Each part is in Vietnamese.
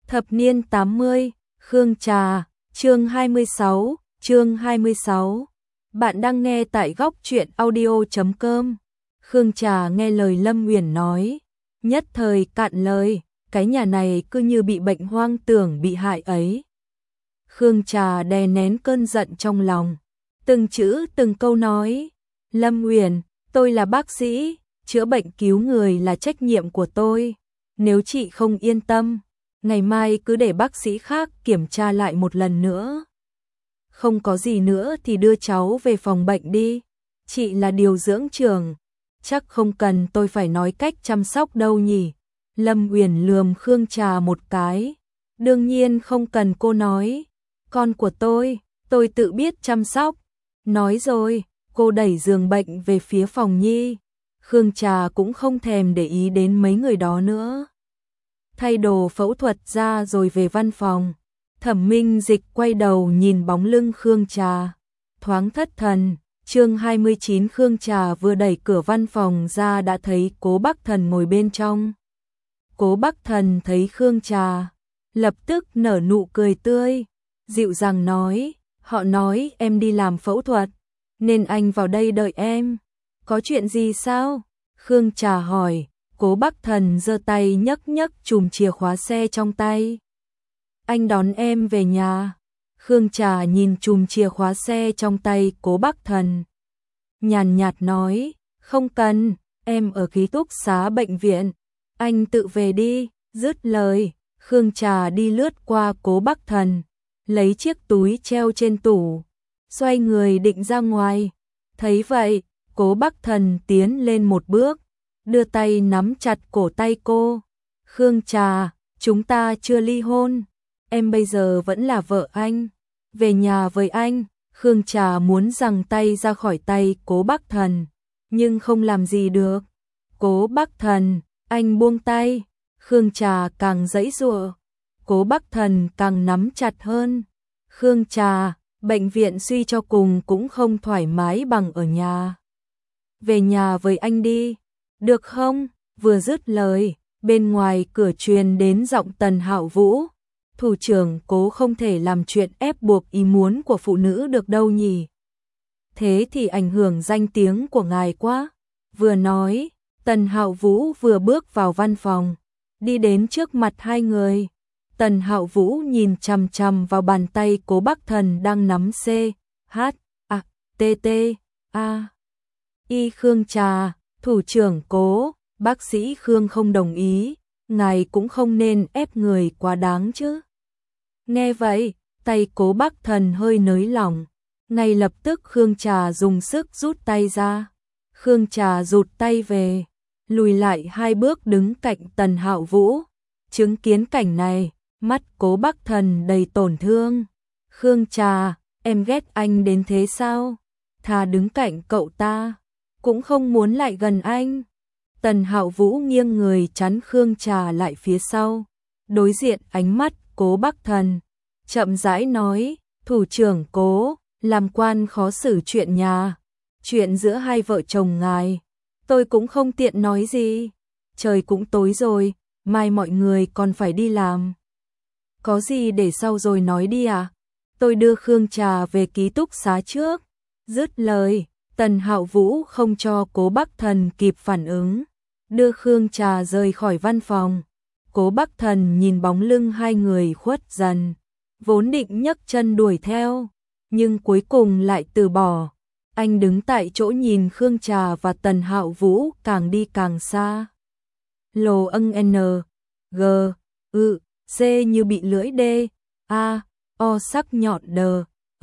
Thập niên 80, Khương Trà, chương 26. Bạn đang nghe tại góc truyện audio.com. Khương Trà nghe lời Lâm Uyển nói, nhất thời cạn lời, cái nhà này cứ như bị bệnh hoang tưởng bị hại ấy. Khương Trà đè nén cơn giận trong lòng, từng chữ từng câu nói, Lâm Uyển, tôi là bác sĩ, chữa bệnh cứu người là trách nhiệm của tôi, nếu chị không yên tâm, ngày mai cứ để bác sĩ khác kiểm tra lại một lần nữa. Không có gì nữa thì đưa cháu về phòng bệnh đi, chị là điều dưỡng trưởng, chắc không cần tôi phải nói cách chăm sóc đâu nhỉ. Lâm Uyển lườm Khương Trà một cái, đương nhiên không cần cô nói, con của tôi tự biết chăm sóc. Nói rồi, cô đẩy giường bệnh về phía phòng nhi. Khương Trà cũng không thèm để ý đến mấy người đó nữa. Thay đồ phẫu thuật ra rồi về văn phòng. Thẩm Minh Dịch quay đầu nhìn bóng lưng Khương Trà, thoáng thất thần. Chương 29. Khương Trà vừa đẩy cửa văn phòng ra đã thấy Cố Bắc Thần ngồi bên trong. Cố Bắc Thần thấy Khương Trà, lập tức nở nụ cười tươi, dịu dàng nói, họ nói em đi làm phẫu thuật, nên anh vào đây đợi em. Có chuyện gì sao? Khương Trà hỏi. Cố Bắc Thần giơ tay nhấc nhấc chùm chìa khóa xe trong tay. Anh đón em về nhà. Khương Trà nhìn chùm chìa khóa xe trong tay Cố Bắc Thần, nhàn nhạt nói, không cần, em ở ký túc xá bệnh viện, anh tự về đi. Dứt lời, Khương Trà đi lướt qua Cố Bắc Thần, lấy chiếc túi treo trên tủ, xoay người định ra ngoài. Thấy vậy, Cố Bắc Thần tiến lên một bước, đưa tay nắm chặt cổ tay cô. Khương Trà, chúng ta chưa ly hôn, em bây giờ vẫn là vợ anh, về nhà với anh. Khương Trà muốn giằng tay ra khỏi tay Cố Bắc Thần, nhưng không làm gì được. Cố Bắc Thần, anh buông tay. Khương Trà càng giãy giụa, Cố Bắc Thần càng nắm chặt hơn. Khương Trà, bệnh viện suy cho cùng cũng không thoải mái bằng ở nhà. Về nhà với anh đi, được không? Vừa dứt lời, bên ngoài cửa truyền đến giọng Tần Hạo Vũ. Thủ trưởng Cố không thể làm chuyện ép buộc ý muốn của phụ nữ được đâu nhỉ. Thế thì ảnh hưởng danh tiếng của ngài quá. Vừa nói, Tần Hạo Vũ vừa bước vào văn phòng, đi đến trước mặt hai người. Tần Hạo Vũ nhìn chằm chằm vào bàn tay Cố Bắc Thần đang nắm C, H, A, T, T, A. Y. Khương Trà, thủ trưởng Cố, bác sĩ Khương không đồng ý, ngài cũng không nên ép người quá đáng chứ. Nghe vậy, tay Cố Bắc Thần hơi nới lỏng, ngay lập tức Khương Trà dùng sức rút tay ra. Khương Trà rụt tay về, lùi lại 2 bước đứng cạnh Tần Hạo Vũ. Chứng kiến cảnh này, mắt Cố Bắc Thần đầy tổn thương. Khương Trà, em ghét anh đến thế sao? Thà đứng cạnh cậu ta, cũng không muốn lại gần anh. Tần Hạo Vũ nghiêng người chắn Khương Trà lại phía sau, đối diện ánh mắt Cố Bắc Thần, chậm rãi nói, thủ trưởng Cố, làm quan khó xử chuyện nhà, chuyện giữa hai vợ chồng ngài, tôi cũng không tiện nói gì. Trời cũng tối rồi, mai mọi người còn phải đi làm. Có gì để sau rồi nói đi à? Tôi đưa Khương Trà về ký túc xá trước. Dứt lời, Tần Hạo Vũ không cho Cố Bắc Thần kịp phản ứng, đưa Khương Trà rời khỏi văn phòng. Cố Bắc Thần nhìn bóng lưng hai người khuất dần, vốn định nhấc chân đuổi theo, nhưng cuối cùng lại từ bỏ. Anh đứng tại chỗ nhìn Khương Trà và Tần Hạo Vũ càng đi càng xa. Lồ âng N, G, Ư, C như bị lưỡi D, A, O sắc nhọn đờ,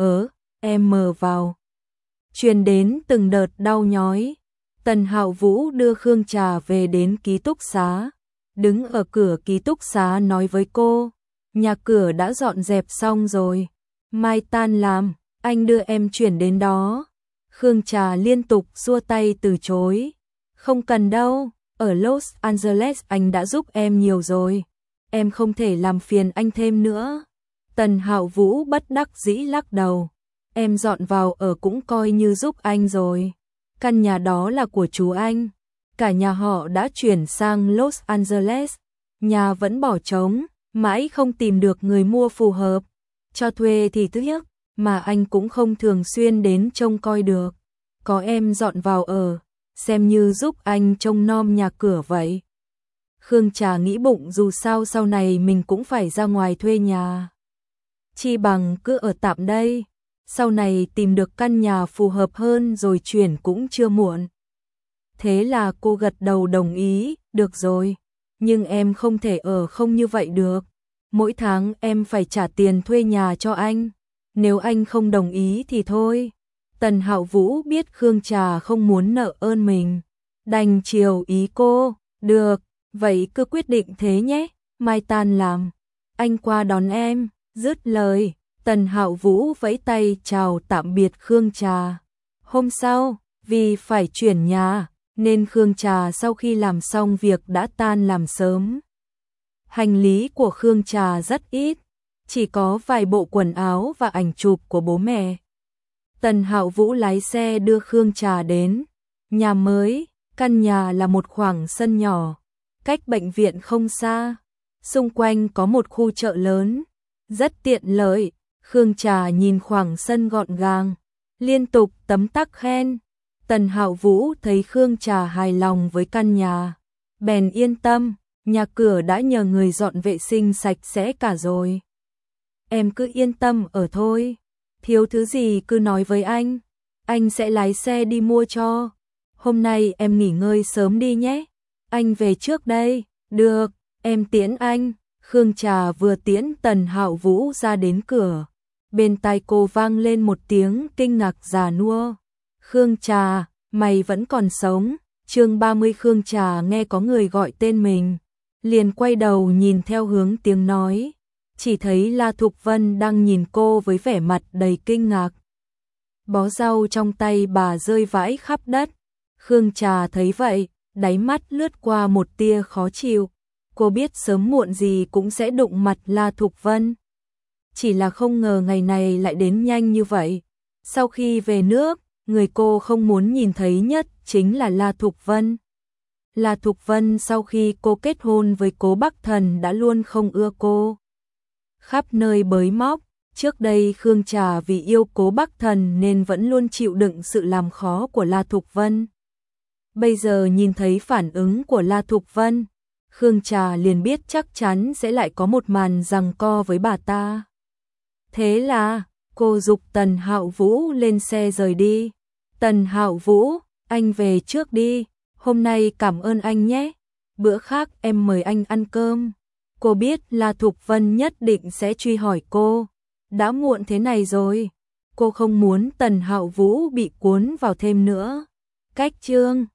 M vào. Truyền đến từng đợt đau nhói. Tần Hạo Vũ đưa Khương Trà về đến ký túc xá, đứng ở cửa ký túc xá nói với cô, nhà cửa đã dọn dẹp xong rồi, mai tan làm, anh đưa em chuyển đến đó. Khương Trà liên tục xua tay từ chối, không cần đâu, ở Los Angeles anh đã giúp em nhiều rồi, em không thể làm phiền anh thêm nữa. Tần Hạo Vũ bất đắc dĩ lắc đầu, em dọn vào ở cũng coi như giúp anh rồi. Căn nhà đó là của chú anh, cả nhà họ đã chuyển sang Los Angeles, nhà vẫn bỏ trống, mãi không tìm được người mua phù hợp. Cho thuê thì tiếc, mà anh cũng không thường xuyên đến trông coi được. Có em dọn vào ở, xem như giúp anh trông nom nhà cửa vậy. Khương Trà nghĩ bụng dù sao sau này mình cũng phải ra ngoài thuê nhà. Chi bằng cứ ở tạm đây, sau này tìm được căn nhà phù hợp hơn rồi chuyển cũng chưa muộn. Thế là cô gật đầu đồng ý, được rồi, nhưng em không thể ở không như vậy được. Mỗi tháng em phải trả tiền thuê nhà cho anh, nếu anh không đồng ý thì thôi. Tần Hạo Vũ biết Khương Trà không muốn nợ ơn mình, đành chiều ý cô, được, vậy cứ quyết định thế nhé, mai tan làm, anh qua đón em. Dứt lời, Tần Hạo Vũ vẫy tay chào tạm biệt Khương Trà. Hôm sau, vì phải chuyển nhà, nên Khương Trà sau khi làm xong việc đã tan làm sớm. Hành lý của Khương Trà rất ít, chỉ có vài bộ quần áo và ảnh chụp của bố mẹ. Tần Hạo Vũ lái xe đưa Khương Trà đến nhà mới. Căn nhà là một khoảng sân nhỏ, cách bệnh viện không xa, xung quanh có một khu chợ lớn, rất tiện lợi. Khương Trà nhìn khoảng sân gọn gàng, liên tục tấm tắc khen. Tần Hạo Vũ thấy Khương Trà hài lòng với căn nhà, bèn yên tâm, nhà cửa đã nhờ người dọn vệ sinh sạch sẽ cả rồi. Em cứ yên tâm ở thôi, thiếu thứ gì cứ nói với anh sẽ lái xe đi mua cho. Hôm nay em nghỉ ngơi sớm đi nhé, anh về trước đây. Được, em tiễn anh. Khương Trà vừa tiễn Tần Hạo Vũ ra đến cửa, bên tai cô vang lên một tiếng kinh ngạc già nua. Khương Trà, mày vẫn còn sống. Chương 30. Khương Trà nghe có người gọi tên mình, liền quay đầu nhìn theo hướng tiếng nói, chỉ thấy La Thục Vân đang nhìn cô với vẻ mặt đầy kinh ngạc. Bó rau trong tay bà rơi vãi khắp đất. Khương Trà thấy vậy, đáy mắt lướt qua một tia khó chịu. Cô biết sớm muộn gì cũng sẽ đụng mặt La Thục Vân, chỉ là không ngờ ngày này lại đến nhanh như vậy. Sau khi về nước, người cô không muốn nhìn thấy nhất chính là La Thục Vân. La Thục Vân sau khi cô kết hôn với Cố Bắc Thần đã luôn không ưa cô, khắp nơi bới móc. Trước đây Khương Trà vì yêu Cố Bắc Thần nên vẫn luôn chịu đựng sự làm khó của La Thục Vân. Bây giờ nhìn thấy phản ứng của La Thục Vân, Khương Trà liền biết chắc chắn sẽ lại có một màn giằng co với bà ta. Thế là cô giục Tần Hạo Vũ lên xe rời đi. Tần Hạo Vũ, anh về trước đi, hôm nay cảm ơn anh nhé, bữa khác em mời anh ăn cơm. Cô biết La Thục Vân nhất định sẽ truy hỏi cô, đã muộn thế này rồi, cô không muốn Tần Hạo Vũ bị cuốn vào thêm nữa. Cách chương